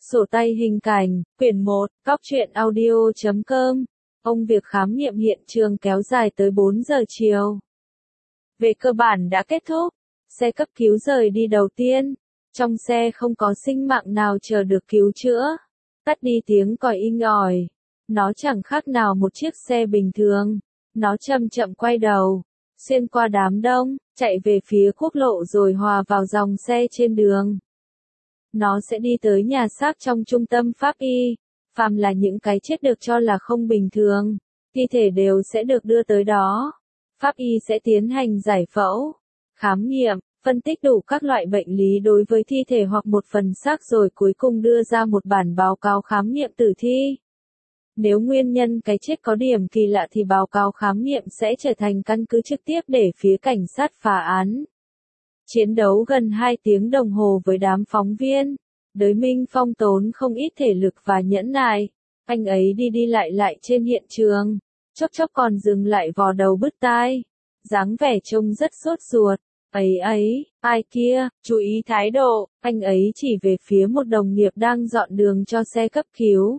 Sổ tay hình cảnh, quyển 1, Cóc truyện audio.com. Công việc khám nghiệm hiện trường kéo dài tới 4 giờ chiều. Về cơ bản đã kết thúc, xe cấp cứu rời đi đầu tiên. Trong xe không có sinh mạng nào chờ được cứu chữa. Tắt đi tiếng còi inh ỏi. Nó chẳng khác nào một chiếc xe bình thường. Nó chậm chậm quay đầu, xuyên qua đám đông, chạy về phía quốc lộ rồi hòa vào dòng xe trên đường. Nó sẽ đi tới nhà xác trong trung tâm pháp y. Phàm là những cái chết được cho là không bình thường, thi thể đều sẽ được đưa tới đó. Pháp y sẽ tiến hành giải phẫu, khám nghiệm, phân tích đủ các loại bệnh lý đối với thi thể hoặc một phần xác rồi cuối cùng đưa ra một bản báo cáo khám nghiệm tử thi. Nếu nguyên nhân cái chết có điểm kỳ lạ thì báo cáo khám nghiệm sẽ trở thành căn cứ trực tiếp để phía cảnh sát phá án. Chiến đấu gần 2 tiếng đồng hồ với đám phóng viên, Đới Minh Phong tốn không ít thể lực và nhẫn nại. Anh ấy đi lại trên hiện trường, chốc chốc còn dừng lại vò đầu bứt tai. Dáng vẻ trông rất sốt ruột. Ai kia, chú ý thái độ, anh ấy chỉ về phía một đồng nghiệp đang dọn đường cho xe cấp cứu.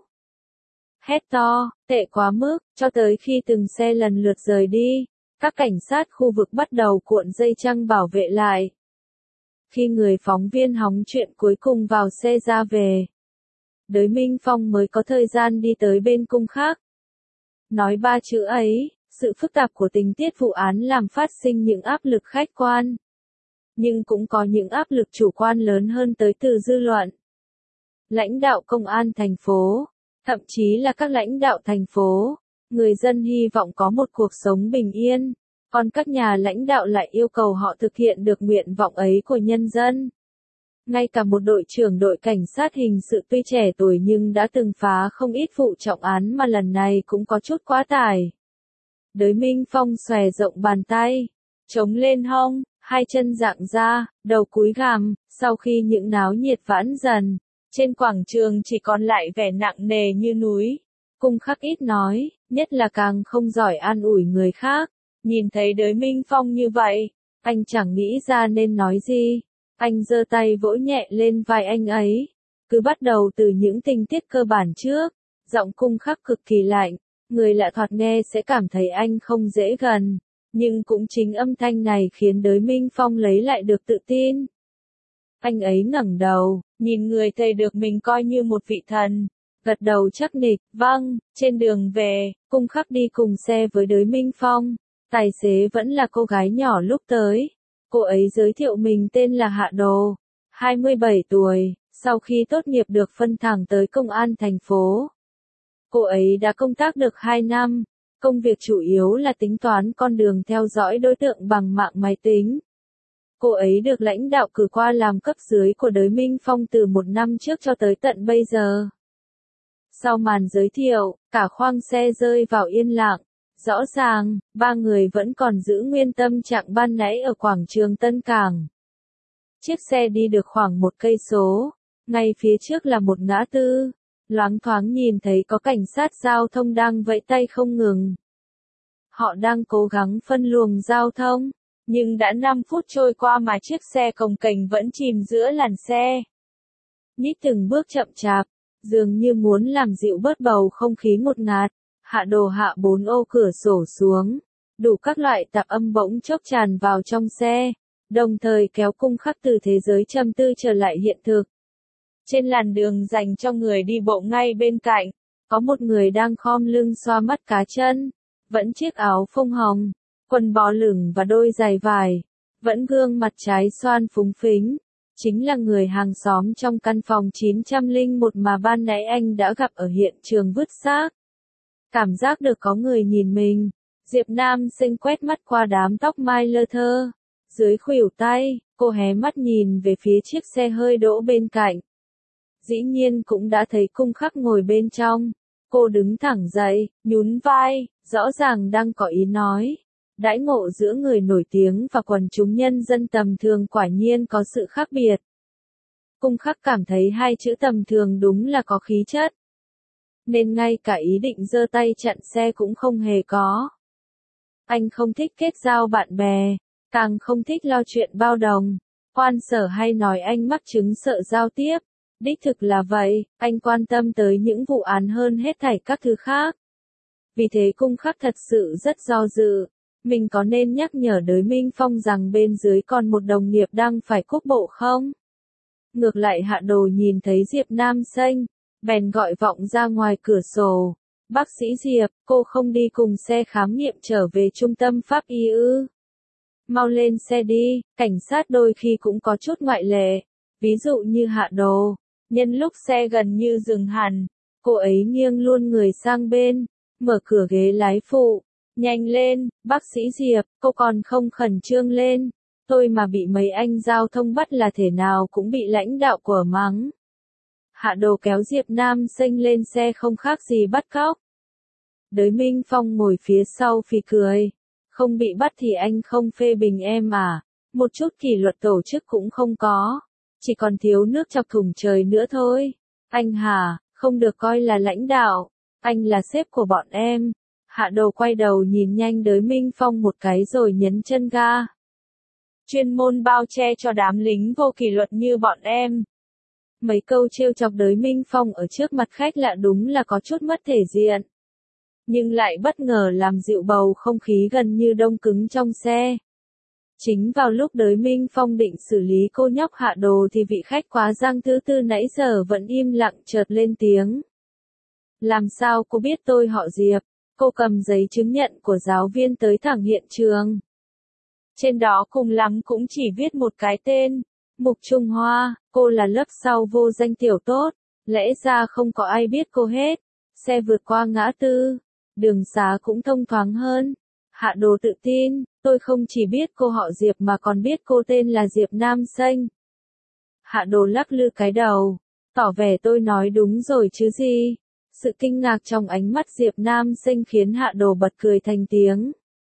Hét to, tệ quá mức, cho tới khi từng xe lần lượt rời đi, các cảnh sát khu vực bắt đầu cuộn dây chằng bảo vệ lại. Khi người phóng viên hóng chuyện cuối cùng vào xe ra về, Đới Minh Phong mới có thời gian đi tới bên cung khác. Nói 3 chữ ấy, sự phức tạp của tình tiết vụ án làm phát sinh những áp lực khách quan. Nhưng cũng có những áp lực chủ quan lớn hơn tới từ dư luận. Lãnh đạo công an thành phố, thậm chí là các lãnh đạo thành phố, người dân hy vọng có một cuộc sống bình yên. Còn các nhà lãnh đạo lại yêu cầu họ thực hiện được nguyện vọng ấy của nhân dân. Ngay cả một đội trưởng đội cảnh sát hình sự tuy trẻ tuổi nhưng đã từng phá không ít vụ trọng án mà lần này cũng có chút quá tải. Đới Minh Phong xòe rộng bàn tay, chống lên hông, hai chân dạng ra, đầu cúi gằm, sau khi những náo nhiệt vãn dần, trên quảng trường chỉ còn lại vẻ nặng nề như núi. Cung Khắc ít nói, nhất là càng không giỏi an ủi người khác. Nhìn thấy Đới Minh Phong như vậy, anh chẳng nghĩ ra nên nói gì. Anh giơ tay vỗ nhẹ lên vai anh ấy. Cứ bắt đầu từ những tình tiết cơ bản trước. Giọng Cung Khắc cực kỳ lạnh. Người lạ thoạt nghe sẽ cảm thấy anh không dễ gần. Nhưng cũng chính âm thanh này khiến Đới Minh Phong lấy lại được tự tin. Anh ấy ngẩng đầu, nhìn người thầy được mình coi như một vị thần. Gật đầu chắc nịch, vâng, trên đường về, Cung Khắc đi cùng xe với Đới Minh Phong. Tài xế vẫn là cô gái nhỏ lúc tới. Cô ấy giới thiệu mình tên là Hạ Đồ, 27 tuổi, sau khi tốt nghiệp được phân thẳng tới công an thành phố. Cô ấy đã công tác được 2 năm, công việc chủ yếu là tính toán con đường theo dõi đối tượng bằng mạng máy tính. Cô ấy được lãnh đạo cử qua làm cấp dưới của Đới Minh Phong từ 1 năm trước cho tới tận bây giờ. Sau màn giới thiệu, cả khoang xe rơi vào yên lặng. Rõ ràng, 3 người vẫn còn giữ nguyên tâm trạng ban nãy ở quảng trường Tân Cảng. Chiếc xe đi được khoảng 1 cây số, ngay phía trước là một ngã tư, loáng thoáng nhìn thấy có cảnh sát giao thông đang vẫy tay không ngừng. Họ đang cố gắng phân luồng giao thông, nhưng đã 5 phút trôi qua mà chiếc xe cồng kềnh vẫn chìm giữa làn xe. Nhích từng bước chậm chạp, dường như muốn làm dịu bớt bầu không khí ngột ngạt. Hạ Đồ hạ 4 ô cửa sổ xuống, đủ các loại tạp âm bỗng chốc tràn vào trong xe, đồng thời kéo Cung Khắc từ thế giới trầm tư trở lại hiện thực. Trên làn đường dành cho người đi bộ ngay bên cạnh, có một người đang khom lưng xoa mắt cá chân, vẫn chiếc áo phông hồng, quần bó lửng và đôi giày vải, vẫn gương mặt trái xoan phúng phính. Chính là người hàng xóm trong căn phòng 901 mà ban nãy anh đã gặp ở hiện trường vứt xác. Cảm giác được có người nhìn mình, Diệp Nam Sinh quét mắt qua đám tóc mai lơ thơ. Dưới khuỷu tay, cô hé mắt nhìn về phía chiếc xe hơi đỗ bên cạnh. Dĩ nhiên cũng đã thấy Cung Khắc ngồi bên trong. Cô đứng thẳng dậy, nhún vai, rõ ràng đang có ý nói. Đãi ngộ giữa người nổi tiếng và quần chúng nhân dân tầm thường quả nhiên có sự khác biệt. Cung Khắc cảm thấy 2 chữ tầm thường đúng là có khí chất. Nên ngay cả ý định giơ tay chặn xe cũng không hề có. Anh không thích kết giao bạn bè, càng không thích lo chuyện bao đồng. Quan Sở hay nói anh mắc chứng sợ giao tiếp, Đích thực là vậy, anh quan tâm tới những vụ án hơn hết thảy các thứ khác. Vì thế Cung Khắc thật sự rất do dự. Mình có nên nhắc nhở Đới Minh Phong rằng bên dưới còn một đồng nghiệp đang phải cúp bộ không? Ngược lại Hạ Đồ nhìn thấy Diệp Nam Xanh, bèn gọi vọng ra ngoài cửa sổ. Bác sĩ Diệp, cô không đi cùng xe khám nghiệm trở về trung tâm pháp y ư? Mau lên xe đi, cảnh sát đôi khi cũng có chút ngoại lệ. Ví dụ như Hạ Đồ, nhân lúc xe gần như dừng hẳn, cô ấy nghiêng luôn người sang bên, mở cửa ghế lái phụ. Nhanh lên, bác sĩ Diệp, cô còn không khẩn trương lên. Tôi mà bị mấy anh giao thông bắt là thể nào cũng bị lãnh đạo của mắng. Hạ Đồ kéo Diệp Nam Xanh lên xe không khác gì bắt cóc. Đới Minh Phong ngồi phía sau phì cười. Không bị bắt thì anh không phê bình em à? Một chút kỷ luật tổ chức cũng không có. Chỉ còn thiếu nước chọc thủng trời nữa thôi. Anh hả, không được coi là lãnh đạo. Anh là sếp của bọn em. Hạ Đồ quay đầu nhìn nhanh Đới Minh Phong một cái rồi nhấn chân ga. Chuyên môn bao che cho đám lính vô kỷ luật như bọn em. Mấy câu trêu chọc Đới Minh Phong ở trước mặt khách lạ đúng là có chút mất thể diện. Nhưng lại bất ngờ làm dịu bầu không khí gần như đông cứng trong xe. Chính vào lúc Đới Minh Phong định xử lý cô nhóc Hạ Đồ thì vị khách quá giang thứ tư nãy giờ vẫn im lặng chợt lên tiếng. Làm sao cô biết tôi họ Diệp? Cô cầm giấy chứng nhận của giáo viên tới thẳng hiện trường. Trên đó cùng lắm cũng chỉ viết một cái tên, Mục Trung Hoa, cô là lớp sau vô danh tiểu tốt, lẽ ra không có ai biết cô hết. Xe vượt qua ngã tư, đường xá cũng thông thoáng hơn. Hạ Đồ tự tin, tôi không chỉ biết cô họ Diệp mà còn biết cô tên là Diệp Nam Xanh. Hạ Đồ lắc lư cái đầu, tỏ vẻ tôi nói đúng rồi chứ gì. Sự kinh ngạc trong ánh mắt Diệp Nam Xanh khiến Hạ Đồ bật cười thành tiếng.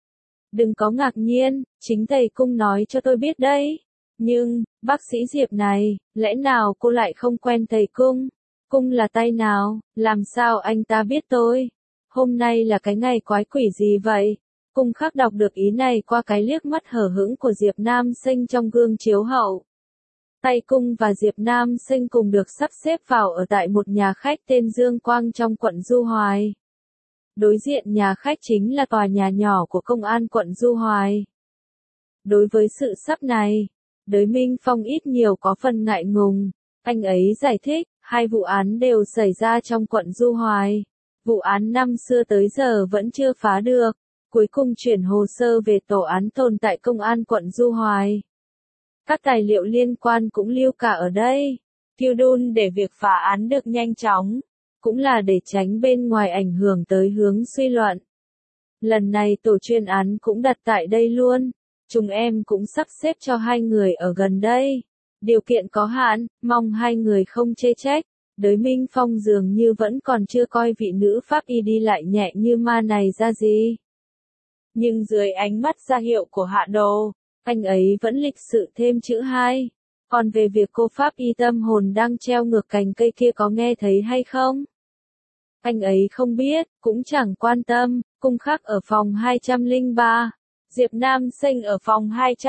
Đừng có ngạc nhiên, chính thầy Cung nói cho tôi biết đấy. Nhưng, bác sĩ Diệp này, lẽ nào cô lại không quen thầy Cung? Cung là tay nào, làm sao anh ta biết tôi? Hôm nay là cái ngày quái quỷ gì vậy? Cung Khắc đọc được ý này qua cái liếc mắt hở hững của Diệp Nam Xanh trong gương chiếu hậu. Tay Cung và Diệp Nam Xanh cùng được sắp xếp vào ở tại một nhà khách tên Dương Quang trong quận Du Hoài. Đối diện nhà khách chính là tòa nhà nhỏ của công an quận Du Hoài. Đối với sự sắp này, Đới Minh Phong ít nhiều có phần ngại ngùng. Anh ấy giải thích, hai vụ án đều xảy ra trong quận Du Hoài. Vụ án năm xưa tới giờ vẫn chưa phá được. Cuối cùng chuyển hồ sơ về tổ án tồn tại công an quận Du Hoài. Các tài liệu liên quan cũng lưu cả ở đây. Tiêu đun để việc phá án được nhanh chóng. Cũng là để tránh bên ngoài ảnh hưởng tới hướng suy luận. Lần này tổ chuyên án cũng đặt tại đây luôn. Chúng em cũng sắp xếp cho hai người ở gần đây. Điều kiện có hạn, mong hai người không chê trách. Đới Minh Phong dường như vẫn còn chưa coi vị nữ pháp y đi lại nhẹ như ma này ra gì. Nhưng dưới ánh mắt ra hiệu của Hạ Đồ, anh ấy vẫn lịch sự thêm chữ 2. Còn về việc cô pháp y tâm hồn đang treo ngược cành cây kia có nghe thấy hay không? Anh ấy không biết, cũng chẳng quan tâm. Cung Khắc ở phòng 203, Diệp Nam Xanh ở phòng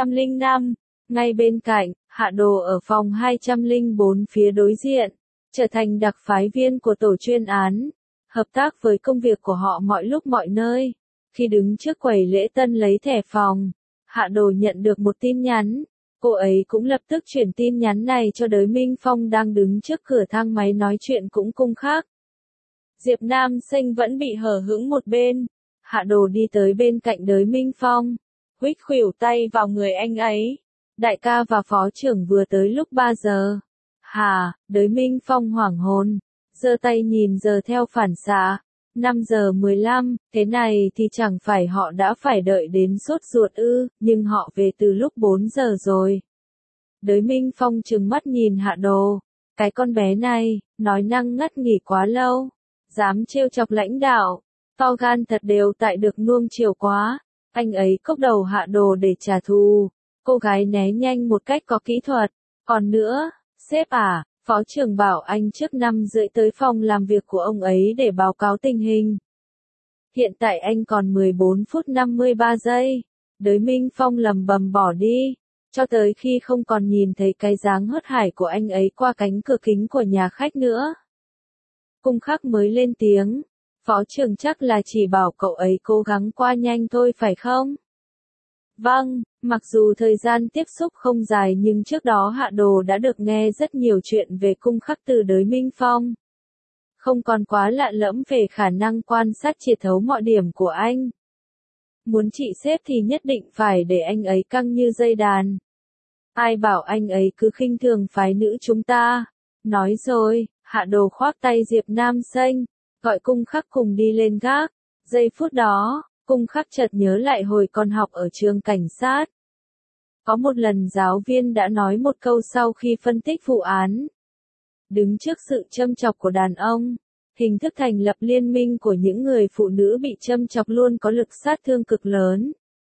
205, ngay bên cạnh, Hạ Đồ ở phòng 204 phía đối diện, trở thành đặc phái viên của tổ chuyên án, hợp tác với công việc của họ mọi lúc mọi nơi. Khi đứng trước quầy lễ tân lấy thẻ phòng, Hạ Đồ nhận được một tin nhắn. Cô ấy cũng lập tức chuyển tin nhắn này cho Đới Minh Phong đang đứng trước cửa thang máy nói chuyện cũng Cung Khắc. Diệp Nam Xanh vẫn bị hở hững một bên. Hạ Đồ đi tới bên cạnh Đới Minh Phong, huých khuỷu tay vào người anh ấy. Đại ca và phó trưởng vừa tới lúc 3 giờ. Hả, Đới Minh Phong hoảng hồn, giơ tay nhìn giờ theo phản xạ. 5 giờ 15, thế này thì chẳng phải họ đã phải đợi đến sốt ruột ư, nhưng họ về từ lúc 4 giờ rồi. Đới Minh Phong trừng mắt nhìn Hạ Đồ. Cái con bé này, nói năng ngắt nghỉ quá lâu. Dám trêu chọc lãnh đạo. To gan thật đều tại được nuông chiều quá. Anh ấy cốc đầu Hạ Đồ để trả thù. Cô gái né nhanh một cách có kỹ thuật. Còn nữa, sếp à, phó trưởng bảo anh trước 5:30 tới phòng làm việc của ông ấy để báo cáo tình hình. Hiện tại anh còn 14 phút 53 giây. Đới Minh Phong lầm bầm bỏ đi. cho tới khi không còn nhìn thấy cái dáng hớt hải của anh ấy qua cánh cửa kính của nhà khách nữa. Cung Khắc mới lên tiếng, phó trưởng chắc là chỉ bảo cậu ấy cố gắng qua nhanh thôi phải không? Vâng, mặc dù thời gian tiếp xúc không dài nhưng trước đó Hạ Đồ đã được nghe rất nhiều chuyện về Cung Khắc từ Đới Minh Phong. Không còn quá lạ lẫm về khả năng quan sát triệt thấu mọi điểm của anh. Muốn trị xếp thì nhất định phải để anh ấy căng như dây đàn. Ai bảo anh ấy cứ khinh thường phái nữ chúng ta. Nói rồi, Hạ Đồ khoác tay Diệp Nam Xanh, gọi Cung Khắc cùng đi lên gác. Giây phút đó, Cung Khắc chợt nhớ lại hồi còn học ở trường cảnh sát. Có một lần giáo viên đã nói một câu sau khi phân tích vụ án. Đứng trước sự châm chọc của đàn ông, hình thức thành lập liên minh của những người phụ nữ bị châm chọc luôn có lực sát thương cực lớn.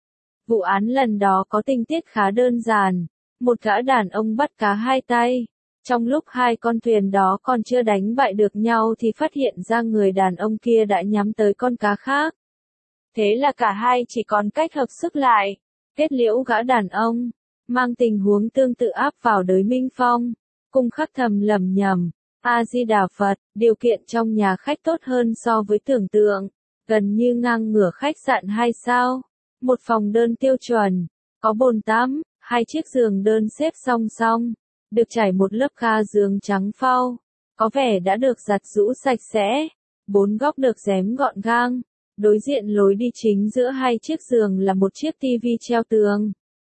Vụ án lần đó có tình tiết khá đơn giản, một gã đàn ông bắt cá hai tay. Trong lúc hai con thuyền đó còn chưa đánh bại được nhau thì phát hiện ra người đàn ông kia đã nhắm tới con cá khác. Thế là cả hai chỉ còn cách hợp sức lại, kết liễu gã đàn ông, mang tình huống tương tự áp vào Đới Minh Phong. Cung Khắc thầm lẩm nhẩm, A-di-đà Phật, điều kiện trong nhà khách tốt hơn so với tưởng tượng, gần như ngang ngửa khách sạn 2 sao, một phòng đơn tiêu chuẩn, có bồn tắm, 2 chiếc giường đơn xếp song song, được trải một lớp ga giường trắng phau, có vẻ đã được giặt giũ sạch sẽ, 4 góc được rém gọn gàng, đối diện lối đi chính giữa 2 chiếc giường là một chiếc tivi treo tường.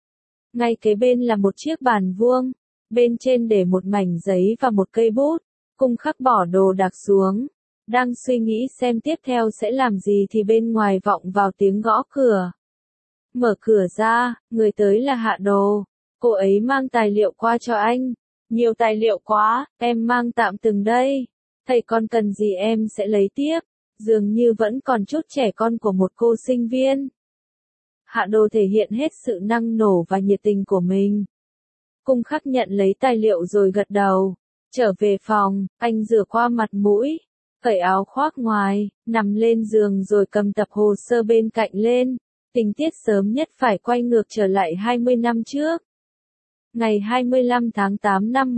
Ngay kế bên là một chiếc bàn vuông, bên trên để một mảnh giấy và một cây bút. Cung Khắc bỏ đồ đạc xuống, đang suy nghĩ xem tiếp theo sẽ làm gì thì bên ngoài vọng vào tiếng gõ cửa. Mở cửa ra, người tới là Hạ Đồ. Cô ấy mang tài liệu qua cho anh. Nhiều tài liệu quá, em mang tạm từng đây. Thầy con cần gì em sẽ lấy tiếp. Dường như vẫn còn chút trẻ con của một cô sinh viên. Hạ Đồ thể hiện hết sự năng nổ và nhiệt tình của mình. Cung Khắc nhận lấy tài liệu rồi gật đầu. Trở về phòng, anh rửa qua mặt mũi, cởi áo khoác ngoài, nằm lên giường rồi cầm tập hồ sơ bên cạnh lên. Tình tiết sớm nhất phải quay ngược trở lại 20 năm trước. Ngày 25 tháng 8 năm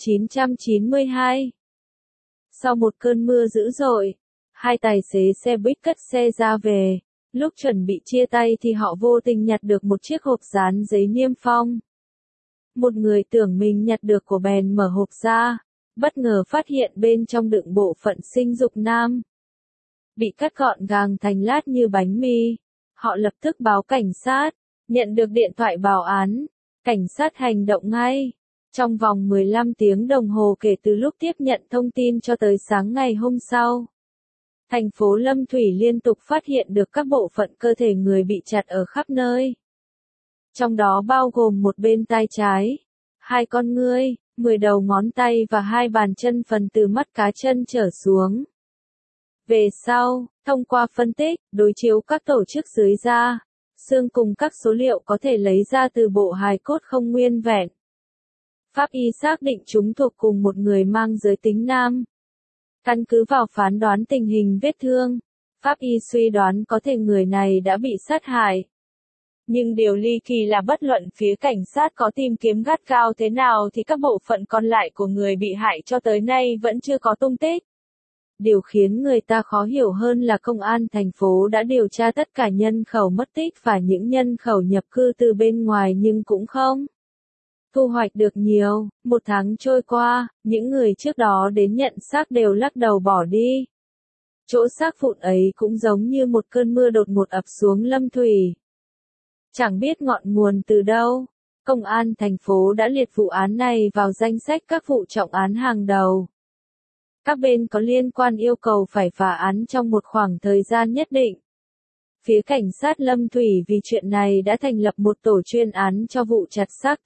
1992. Sau một cơn mưa dữ dội, hai tài xế xe buýt cất xe ra về. Lúc chuẩn bị chia tay thì họ vô tình nhặt được một chiếc hộp dán giấy niêm phong. Một người tưởng mình nhặt được của bèn mở hộp ra, bất ngờ phát hiện bên trong đựng bộ phận sinh dục nam. Bị cắt gọn gàng thành lát như bánh mì. Họ lập tức báo cảnh sát, nhận được điện thoại báo án. Cảnh sát hành động ngay. Trong vòng 15 tiếng đồng hồ kể từ lúc tiếp nhận thông tin cho tới sáng ngày hôm sau. Thành phố Lâm Thủy liên tục phát hiện được các bộ phận cơ thể người bị chặt ở khắp nơi. Trong đó bao gồm một bên tai trái, 2 con ngươi, 10 đầu ngón tay và 2 bàn chân phần từ mắt cá chân trở xuống. Về sau, thông qua phân tích, đối chiếu các tổ chức dưới da, xương cùng các số liệu có thể lấy ra từ bộ hài cốt không nguyên vẹn. Pháp y xác định chúng thuộc cùng một người mang giới tính nam. Căn cứ vào phán đoán tình hình vết thương, Pháp y suy đoán có thể người này đã bị sát hại. Nhưng điều ly kỳ là bất luận phía cảnh sát có tìm kiếm gắt gao thế nào thì các bộ phận còn lại của người bị hại cho tới nay vẫn chưa có tung tích. Điều khiến người ta khó hiểu hơn là công an thành phố đã điều tra tất cả nhân khẩu mất tích và những nhân khẩu nhập cư từ bên ngoài nhưng cũng không thu hoạch được nhiều. 1 tháng trôi qua, những người trước đó đến nhận xác đều lắc đầu bỏ đi. Chỗ xác vụn ấy cũng giống như một cơn mưa đột ngột ập xuống Lâm Thủy. Chẳng biết ngọn nguồn từ đâu, công an thành phố đã liệt vụ án này vào danh sách các vụ trọng án hàng đầu. Các bên có liên quan yêu cầu phải phá án trong một khoảng thời gian nhất định. Phía cảnh sát Lâm Thủy vì chuyện này đã thành lập một tổ chuyên án cho vụ chặt xác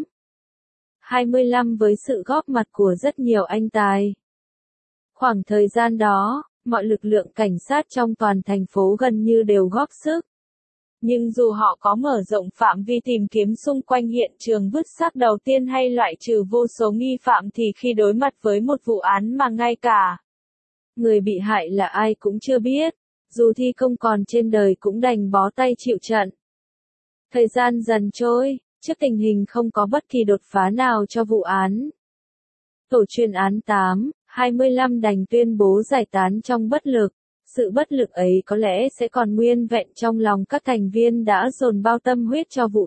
8/25 với sự góp mặt của rất nhiều anh tài. Khoảng thời gian đó, mọi lực lượng cảnh sát trong toàn thành phố gần như đều góp sức. Nhưng dù họ có mở rộng phạm vi tìm kiếm xung quanh hiện trường vứt xác đầu tiên hay loại trừ vô số nghi phạm thì khi đối mặt với một vụ án mà ngay cả người bị hại là ai cũng chưa biết, dù thi công còn trên đời cũng đành bó tay chịu trận. Thời gian dần trôi, Trước tình hình không có bất kỳ đột phá nào cho vụ án, tổ chuyên án 8/25 đành tuyên bố giải tán trong bất lực. Sự bất lực ấy có lẽ sẽ còn nguyên vẹn trong lòng các thành viên đã dồn bao tâm huyết cho vụ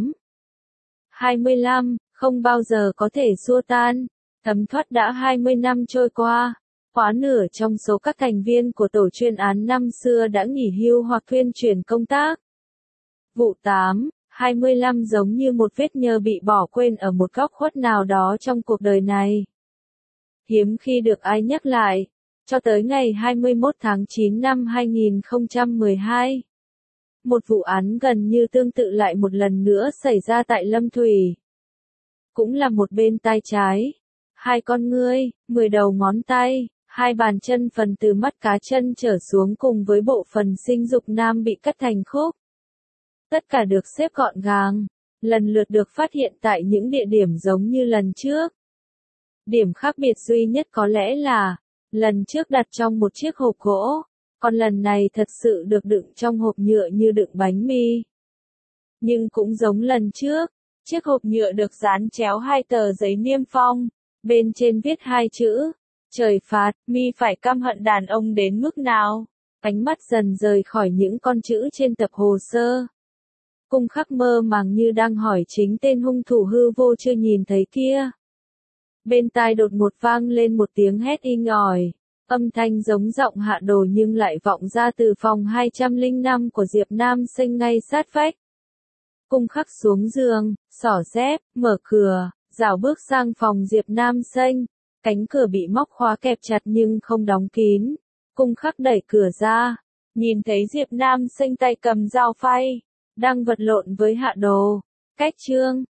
8/25, không bao giờ có thể xua tan. Thấm thoát đã 20 năm trôi qua, quá nửa trong số các thành viên của tổ chuyên án năm xưa đã nghỉ hưu hoặc thuyên chuyển công tác. Vụ 8/25 giống như một vết nhơ bị bỏ quên ở một góc khuất nào đó trong cuộc đời này. Hiếm khi được ai nhắc lại, cho tới ngày 21 tháng 9 năm 2012. Một vụ án gần như tương tự lại một lần nữa xảy ra tại Lâm Thủy. Cũng là một bên tai trái, 2 con ngươi, 10 đầu ngón tay, 2 bàn chân phần từ mắt cá chân trở xuống cùng với bộ phận sinh dục nam bị cắt thành khúc. Tất cả được xếp gọn gàng, lần lượt được phát hiện tại những địa điểm giống như lần trước. Điểm khác biệt duy nhất có lẽ là, lần trước đặt trong một chiếc hộp gỗ, còn lần này thật sự được đựng trong hộp nhựa như đựng bánh mì. Nhưng cũng giống lần trước, chiếc hộp nhựa được dán chéo 2 tờ giấy niêm phong, bên trên viết 2 chữ, trời phạt, mi phải căm hận đàn ông đến mức nào. Ánh mắt dần rời khỏi những con chữ trên tập hồ sơ. Cung Khắc mơ màng như đang hỏi chính tên hung thủ hư vô chưa nhìn thấy kia. Bên tai đột ngột vang lên một tiếng hét inh ỏi, âm thanh giống giọng Hạ Đồ nhưng lại vọng ra từ phòng 205 của Diệp Nam Sinh ngay sát vách. Cung Khắc xuống giường, xỏ dép, mở cửa, rảo bước sang phòng Diệp Nam Sinh. Cánh cửa bị móc khóa kẹp chặt nhưng không đóng kín. Cung Khắc đẩy cửa ra, nhìn thấy Diệp Nam Sinh tay cầm dao phay, đang vật lộn với Hạ Đồ. Cách chương